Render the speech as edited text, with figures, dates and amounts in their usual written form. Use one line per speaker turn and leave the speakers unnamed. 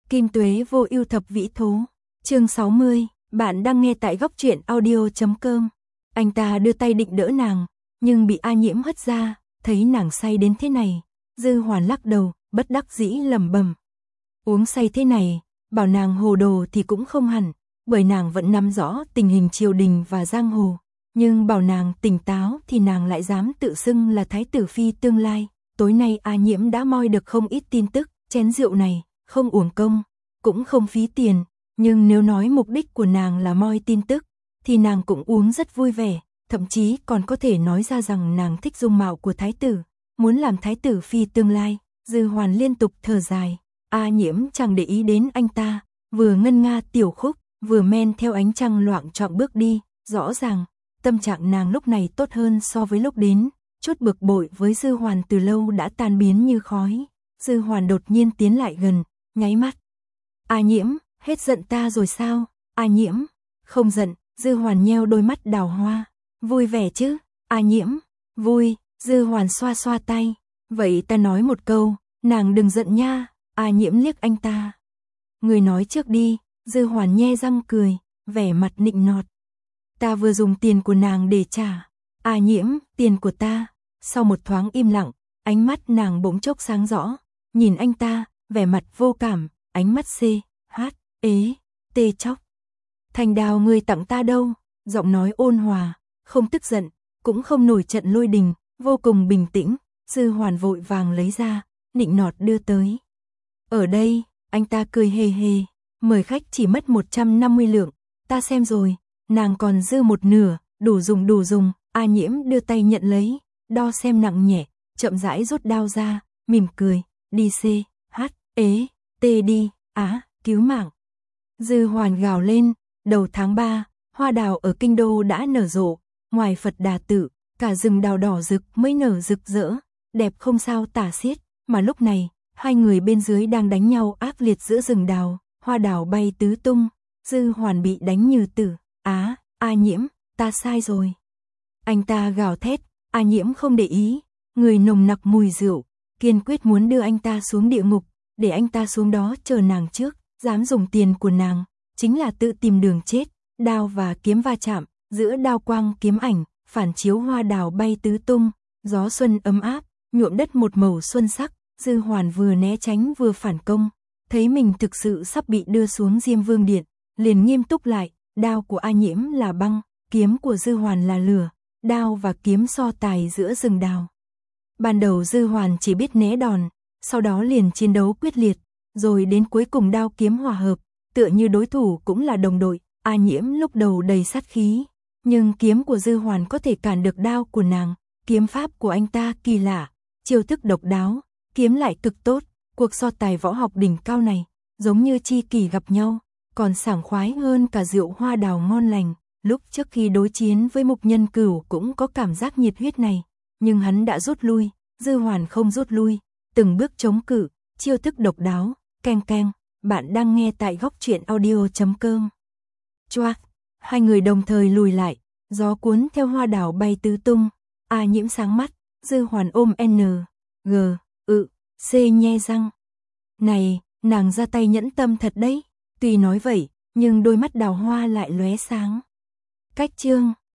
Kim Tuế vô ưu thập vĩ thố. Chương 60, bạn đang nghe tại góc truyện audio.com. Anh ta đưa tay định đỡ nàng, nhưng bị A Nhiễm hất ra, thấy nàng say đến thế này, Dư Hoàn lắc đầu, bất đắc dĩ lẩm bẩm. Uống say thế này, bảo nàng hồ đồ thì cũng không hẳn, bởi nàng vẫn nắm rõ tình hình triều đình và giang hồ, nhưng bảo nàng tỉnh táo thì nàng lại dám tự xưng là thái tử phi tương lai. Tối nay A Nhiễm đã moi được không ít tin tức, chén rượu này không uổng công, cũng không phí tiền, nhưng nếu nói mục đích của nàng là moi tin tức, thì nàng cũng uống rất vui vẻ, thậm chí còn có thể nói ra rằng nàng thích dung mạo của thái tử, muốn làm thái tử phi tương lai. Dư Hoàn liên tục thở dài, A Nhiễm chẳng để ý đến anh ta, vừa ngân nga tiểu khúc, vừa men theo ánh trăng loạng choạng bước đi, rõ ràng tâm trạng nàng lúc này tốt hơn so với lúc đến, chút bực bội với Dư Hoàn từ lâu đã tan biến như khói. Dư Hoàn đột nhiên tiến lại gần, nháy mắt. A Nhiễm, hết giận ta rồi sao? A Nhiễm, không giận. Dư Hoàn nheo đôi mắt đào hoa, vui vẻ chứ? A Nhiễm, vui. Dư Hoàn xoa xoa tay, vậy ta nói một câu, nàng đừng giận nha. A Nhiễm liếc anh ta. Người nói trước đi. Dư Hoàn nhe răng cười, vẻ mặt nịnh nọt. Ta vừa dùng tiền của nàng để trả. A Nhiễm, tiền của ta. Sau một thoáng im lặng, ánh mắt nàng bỗng chốc sáng rõ, nhìn anh ta, vẻ mặt vô cảm, ánh mắt tê chóc. Thành đào người tặng ta đâu? Giọng nói ôn hòa, không tức giận, cũng không nổi trận lôi đình, vô cùng bình tĩnh. Dư Hoàn vội vàng lấy ra, nịnh nọt đưa tới. Ở đây, anh ta cười hề hề, mời khách chỉ mất 150 lượng, ta xem rồi, nàng còn dư một nửa, đủ dùng. A Nhiễm đưa tay nhận lấy, đo xem nặng nhẹ, chậm rãi rút đao ra, mỉm cười, đi đi, cứu mạng. Dư Hoàn gào lên, đầu tháng 3, hoa đào ở kinh đô đã nở rộ, ngoài Phật Đà Tự, cả rừng đào đỏ rực mới nở rực rỡ, đẹp không sao tả xiết, mà lúc này, hai người bên dưới đang đánh nhau ác liệt giữa rừng đào, hoa đào bay tứ tung, Dư Hoàn bị đánh như tử. A Nhiễm, ta sai rồi. Anh ta gào thét, A Nhiễm không để ý, người nồng nặc mùi rượu, kiên quyết muốn đưa anh ta xuống địa ngục, để anh ta xuống đó chờ nàng trước, dám dùng tiền của nàng, chính là tự tìm đường chết. Đao và kiếm va chạm, giữa đao quang kiếm ảnh, phản chiếu hoa đào bay tứ tung, gió xuân ấm áp, nhuộm đất một màu xuân sắc. Dư Hoàn vừa né tránh vừa phản công, thấy mình thực sự sắp bị đưa xuống Diêm Vương Điện, liền nghiêm túc lại, đao của A Nhiễm là băng, kiếm của Dư Hoàn là lửa, đao và kiếm so tài giữa rừng đào. Ban đầu Dư Hoàn chỉ biết né đòn, sau đó liền chiến đấu quyết liệt, rồi đến cuối cùng đao kiếm hòa hợp, tựa như đối thủ cũng là đồng đội. A Nhiễm lúc đầu đầy sát khí, nhưng kiếm của Dư Hoàn có thể cản được đao của nàng, kiếm pháp của anh ta kỳ lạ, chiêu thức độc đáo, kiếm lại cực tốt, cuộc so tài võ học đỉnh cao này, giống như tri kỷ gặp nhau, còn sảng khoái hơn cả rượu hoa đào ngon lành. Lúc trước khi đối chiến với Mục Nhân Cửu cũng có cảm giác nhiệt huyết này, nhưng hắn đã rút lui, Dư Hoàn không rút lui, từng bước chống cự, chiêu thức độc đáo, keng keng. Bạn đang nghe tại góc truyện audio.com. Choác, hai người đồng thời lùi lại, gió cuốn theo hoa đào bay tứ tung. A Nhiễm sáng mắt, Dư Hoàn ôm C nhe răng. Này, nàng ra tay nhẫn tâm thật đấy. Tuy nói vậy, nhưng đôi mắt đào hoa lại lóe sáng. Cách chương